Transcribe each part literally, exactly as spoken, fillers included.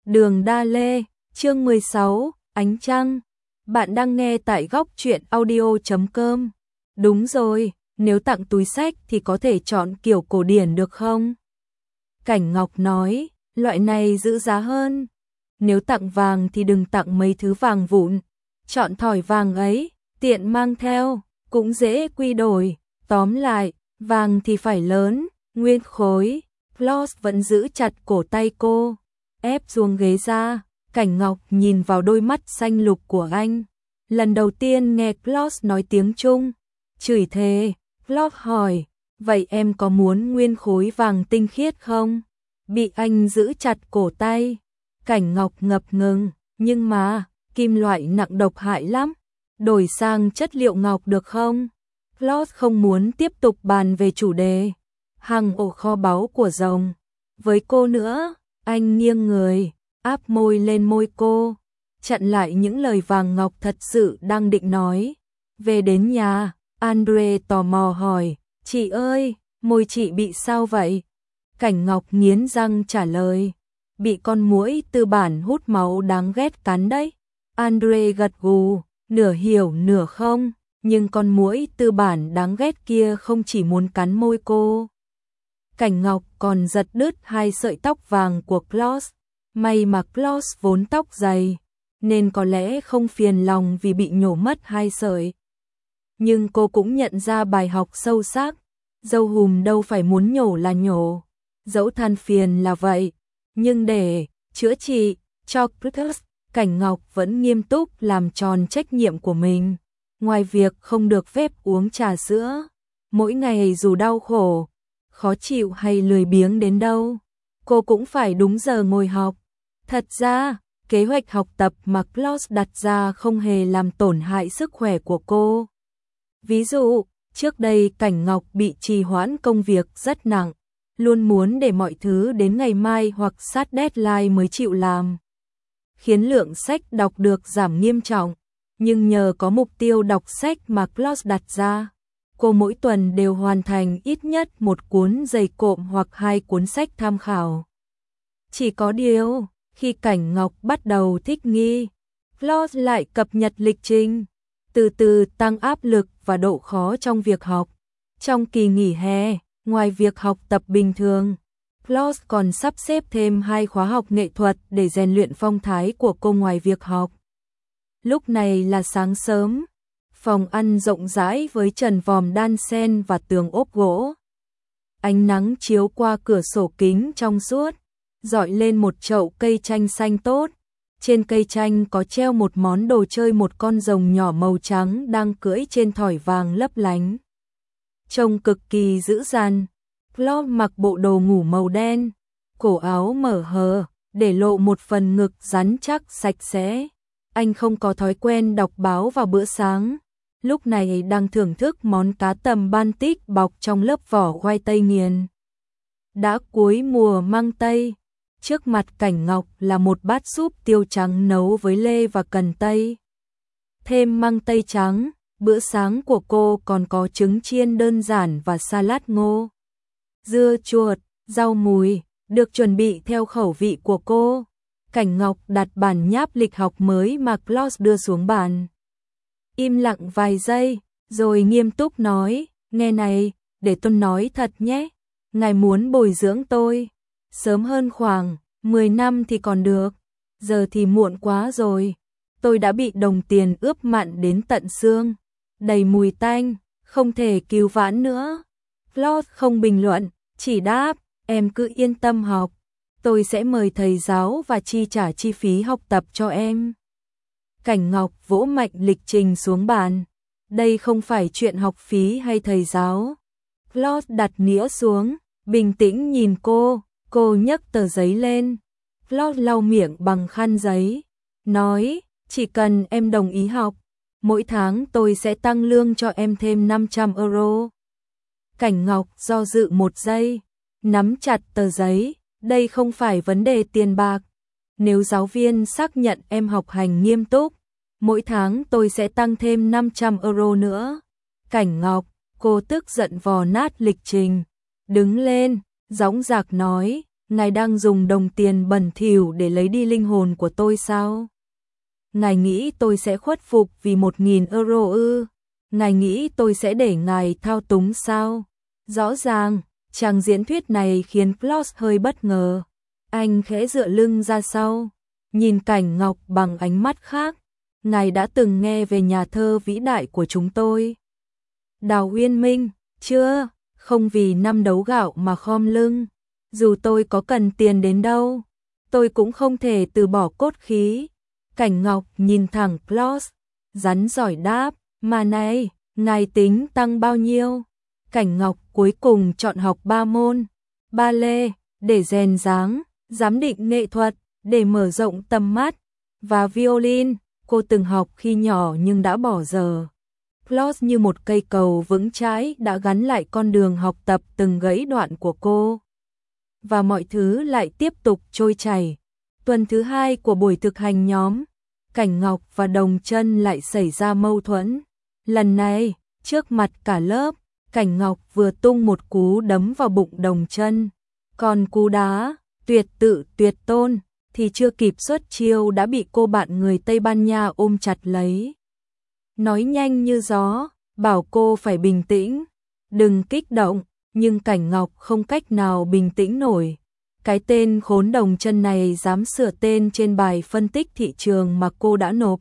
Đường Đa Lê, chương mười sáu, Ánh Trăng. Bạn đang nghe tại góc truyện audio chấm com. Đúng rồi, nếu tặng túi sách thì có thể chọn kiểu cổ điển được không? Cảnh Ngọc nói, loại này giữ giá hơn. Nếu tặng vàng thì đừng tặng mấy thứ vàng vụn. Chọn thỏi vàng ấy, tiện mang theo, cũng dễ quy đổi. Tóm lại, vàng thì phải lớn, nguyên khối. Floss vẫn giữ chặt cổ tay cô, ép xuống ghế ra. Cảnh Ngọc nhìn vào đôi mắt xanh lục của anh. Lần đầu tiên nghe Floss nói tiếng Trung, chửi thề. Floss hỏi, vậy em có muốn nguyên khối vàng tinh khiết không? Bị anh giữ chặt cổ tay. Cảnh Ngọc ngập ngừng, nhưng mà, kim loại nặng độc hại lắm. Đổi sang chất liệu ngọc được không? Floss không muốn tiếp tục bàn về chủ đề hằng ổ kho báu của rồng với cô nữa. Anh nghiêng người, áp môi lên môi cô, chặn lại những lời vàng ngọc thật sự đang định nói. Về đến nhà, Andre tò mò hỏi, chị ơi, môi chị bị sao vậy? Cảnh Ngọc nghiến răng trả lời, bị con muỗi tư bản hút máu đáng ghét cắn đấy. Andre gật gù, nửa hiểu nửa không, nhưng con muỗi tư bản đáng ghét kia không chỉ muốn cắn môi cô. Cảnh Ngọc còn giật đứt hai sợi tóc vàng của Floss. May mà Floss vốn tóc dày, nên có lẽ không phiền lòng vì bị nhổ mất hai sợi. Nhưng cô cũng nhận ra bài học sâu sắc, dâu hùm đâu phải muốn nhổ là nhổ, dẫu than phiền là vậy. Nhưng để chữa trị cho Floss, Cảnh Ngọc vẫn nghiêm túc làm tròn trách nhiệm của mình. Ngoài việc không được phép uống trà sữa, mỗi ngày dù đau khổ, khó chịu hay lười biếng đến đâu, cô cũng phải đúng giờ ngồi học. Thật ra, kế hoạch học tập mà Floss đặt ra không hề làm tổn hại sức khỏe của cô. Ví dụ, trước đây Cảnh Ngọc bị trì hoãn công việc rất nặng, luôn muốn để mọi thứ đến ngày mai hoặc sát deadline mới chịu làm, khiến lượng sách đọc được giảm nghiêm trọng. Nhưng nhờ có mục tiêu đọc sách mà Floss đặt ra, cô mỗi tuần đều hoàn thành ít nhất một cuốn dày cộm hoặc hai cuốn sách tham khảo. Chỉ có điều, khi Cảnh Ngọc bắt đầu thích nghi, Floss lại cập nhật lịch trình, từ từ tăng áp lực và độ khó trong việc học. Trong kỳ nghỉ hè, ngoài việc học tập bình thường, Floss còn sắp xếp thêm hai khóa học nghệ thuật để rèn luyện phong thái của cô ngoài việc học. Lúc này là sáng sớm, phòng ăn rộng rãi với trần vòm đan sen và tường ốp gỗ. Ánh nắng chiếu qua cửa sổ kính trong suốt, rọi lên một chậu cây chanh xanh tốt. Trên cây chanh có treo một món đồ chơi, một con rồng nhỏ màu trắng đang cưỡi trên thỏi vàng lấp lánh. Trông cực kỳ dữ dằn. Floss mặc bộ đồ ngủ màu đen, cổ áo mở hờ, để lộ một phần ngực rắn chắc sạch sẽ. Anh không có thói quen đọc báo vào bữa sáng, lúc này đang thưởng thức món cá tầm Baltic bọc trong lớp vỏ khoai tây nghiền. Đã cuối mùa măng tây, trước mặt Cảnh Ngọc là một bát súp tiêu trắng nấu với lê và cần tây. Thêm măng tây trắng, bữa sáng của cô còn có trứng chiên đơn giản và salad ngô, dưa chuột, rau mùi, được chuẩn bị theo khẩu vị của cô. Cảnh Ngọc đặt bản nháp lịch học mới mà Floss đưa xuống bàn. Im lặng vài giây, rồi nghiêm túc nói, nghe này, để tôi nói thật nhé. Ngài muốn bồi dưỡng tôi, sớm hơn khoảng mười năm thì còn được, giờ thì muộn quá rồi. Tôi đã bị đồng tiền ướp mặn đến tận xương, đầy mùi tanh, không thể cứu vãn nữa. Floss không bình luận, chỉ đáp, em cứ yên tâm học. Tôi sẽ mời thầy giáo và chi trả chi phí học tập cho em. Cảnh Ngọc vỗ mạnh lịch trình xuống bàn. Đây không phải chuyện học phí hay thầy giáo. Floss đặt nĩa xuống, bình tĩnh nhìn cô. Cô nhấc tờ giấy lên. Floss lau miệng bằng khăn giấy, nói, chỉ cần em đồng ý học, mỗi tháng tôi sẽ tăng lương cho em thêm năm trăm euro. Cảnh Ngọc do dự một giây, nắm chặt tờ giấy. Đây không phải vấn đề tiền bạc. Nếu giáo viên xác nhận em học hành nghiêm túc, mỗi tháng tôi sẽ tăng thêm năm trăm euro nữa. Cảnh Ngọc, cô tức giận vò nát lịch trình, đứng lên, dõng dạc nói, ngài đang dùng đồng tiền bẩn thỉu để lấy đi linh hồn của tôi sao? Ngài nghĩ tôi sẽ khuất phục vì một nghìn euro ư? Ngài nghĩ tôi sẽ để ngài thao túng sao? Rõ ràng, chàng diễn thuyết này khiến Klaus hơi bất ngờ. Anh khẽ dựa lưng ra sau, nhìn Cảnh Ngọc bằng ánh mắt khác. Ngài đã từng nghe về nhà thơ vĩ đại của chúng tôi. Đào Uyên Minh, chưa, không vì năm đấu gạo mà khom lưng. Dù tôi có cần tiền đến đâu, tôi cũng không thể từ bỏ cốt khí. Cảnh Ngọc nhìn thẳng Klaus, rắn giỏi đáp, mà này, ngài tính tăng bao nhiêu? Cảnh Ngọc cuối cùng chọn học ba môn, ba lê, để rèn dáng, giám định nghệ thuật, để mở rộng tầm mắt, và violin, cô từng học khi nhỏ nhưng đã bỏ giờ. Klaus như một cây cầu vững chãi đã gắn lại con đường học tập từng gãy đoạn của cô. Và mọi thứ lại tiếp tục trôi chảy. Tuần thứ hai của buổi thực hành nhóm, Cảnh Ngọc và Đồng Chân lại xảy ra mâu thuẫn. Lần này, trước mặt cả lớp, Cảnh Ngọc vừa tung một cú đấm vào bụng Đồng Chân, còn cú đá, tuyệt tự tuyệt tôn, thì chưa kịp xuất chiêu đã bị cô bạn người Tây Ban Nha ôm chặt lấy. Nói nhanh như gió, bảo cô phải bình tĩnh, đừng kích động, nhưng Cảnh Ngọc không cách nào bình tĩnh nổi. Cái tên khốn Đồng Chân này dám sửa tên trên bài phân tích thị trường mà cô đã nộp,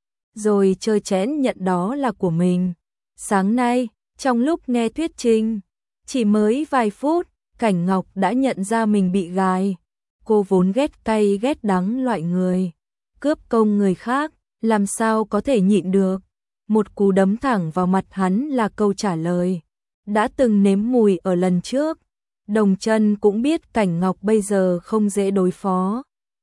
rồi chơi chẽn nhận đó là của mình. Sáng nay, trong lúc nghe thuyết trình, chỉ mới vài phút, Cảnh Ngọc đã nhận ra mình bị gài. Cô vốn ghét cay ghét đắng loại người, cướp công người khác, làm sao có thể nhịn được. Một cú đấm thẳng vào mặt hắn là câu trả lời. Đã từng nếm mùi ở lần trước, Đồng Chân cũng biết Cảnh Ngọc bây giờ không dễ đối phó.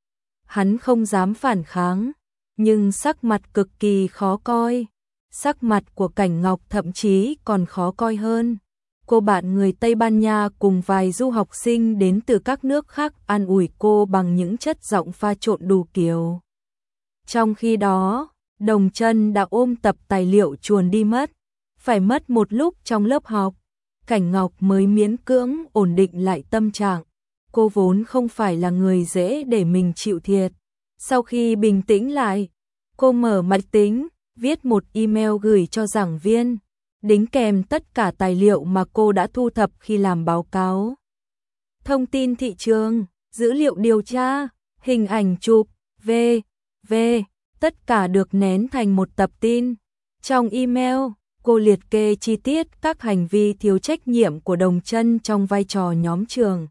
Hắn không dám phản kháng, nhưng sắc mặt cực kỳ khó coi. Sắc mặt của Cảnh Ngọc thậm chí còn khó coi hơn. Cô bạn người Tây Ban Nha cùng vài du học sinh đến từ các nước khác an ủi cô bằng những chất giọng pha trộn đủ kiểu. Trong khi đó, Đồng Chân đã ôm tập tài liệu chuồn đi mất. Phải mất một lúc trong lớp học, Cảnh Ngọc mới miễn cưỡng ổn định lại tâm trạng. Cô vốn không phải là người dễ để mình chịu thiệt. Sau khi bình tĩnh lại, cô mở máy tính, viết một email gửi cho giảng viên, đính kèm tất cả tài liệu mà cô đã thu thập khi làm báo cáo. Thông tin thị trường, dữ liệu điều tra, hình ảnh chụp, vân vân, tất cả được nén thành một tập tin. Trong email, cô liệt kê chi tiết các hành vi thiếu trách nhiệm của Đồng Chân trong vai trò nhóm trưởng.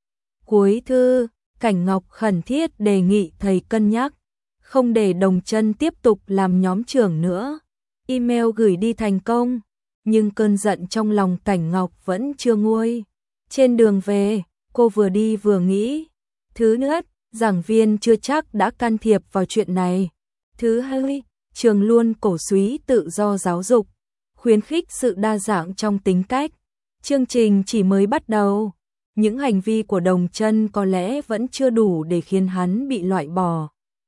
Cuối thư, Cảnh Ngọc khẩn thiết đề nghị thầy cân nhắc, không để Đồng Chân tiếp tục làm nhóm trưởng nữa. Email gửi đi thành công, nhưng cơn giận trong lòng Cảnh Ngọc vẫn chưa nguôi. Trên đường về, cô vừa đi vừa nghĩ. Thứ nhất, giảng viên chưa chắc đã can thiệp vào chuyện này. Thứ hai, trường luôn cổ suý tự do giáo dục, khuyến khích sự đa dạng trong tính cách. Chương trình chỉ mới bắt đầu, những hành vi của Đồng Chân có lẽ vẫn chưa đủ để khiến hắn bị loại bỏ.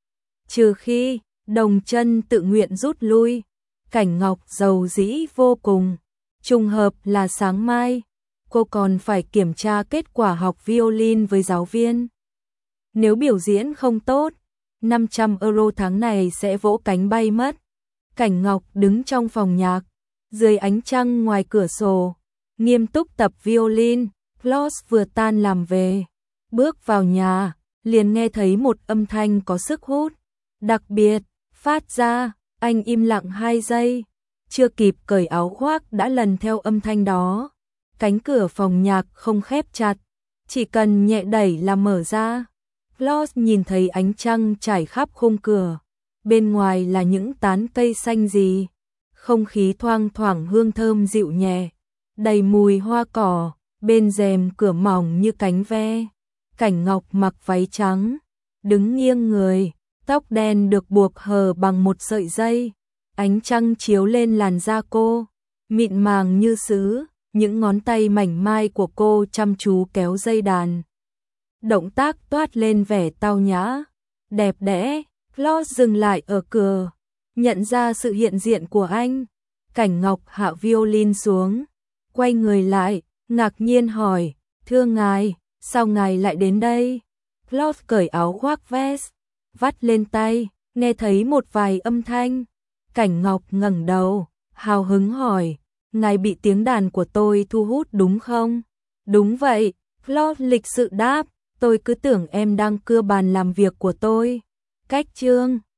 Trừ khi Đồng Chân tự nguyện rút lui. Cảnh Ngọc giàu dĩ vô cùng. Trùng hợp là sáng mai, cô còn phải kiểm tra kết quả học violin với giáo viên. Nếu biểu diễn không tốt, năm trăm euro tháng này sẽ vỗ cánh bay mất. Cảnh Ngọc đứng trong phòng nhạc, dưới ánh trăng ngoài cửa sổ, nghiêm túc tập violin. Klaus vừa tan làm về, bước vào nhà, liền nghe thấy một âm thanh có sức hút đặc biệt phát ra. Anh im lặng hai giây, chưa kịp cởi áo khoác đã lần theo âm thanh đó. Cánh cửa phòng nhạc không khép chặt, chỉ cần nhẹ đẩy là mở ra. Klaus nhìn thấy ánh trăng trải khắp khung cửa, bên ngoài là những tán cây xanh gì, không khí thoang thoảng hương thơm dịu nhẹ, đầy mùi hoa cỏ, bên rèm cửa mỏng như cánh ve. Cảnh Ngọc mặc váy trắng, đứng nghiêng người, tóc đen được buộc hờ bằng một sợi dây, ánh trăng chiếu lên làn da cô, mịn màng như sứ, những ngón tay mảnh mai của cô chăm chú kéo dây đàn. Động tác toát lên vẻ tao nhã, đẹp đẽ. Klaus dừng lại ở cửa, nhận ra sự hiện diện của anh. Cảnh Ngọc hạ violin xuống, quay người lại, ngạc nhiên hỏi, thưa ngài, sao ngài lại đến đây? Claude cởi áo khoác vest, vắt lên tay, nghe thấy một vài âm thanh. Cảnh Ngọc ngẩng đầu, hào hứng hỏi, ngài bị tiếng đàn của tôi thu hút đúng không? Đúng vậy, Claude lịch sự đáp, tôi cứ tưởng em đang cưa bàn làm việc của tôi. Cách chương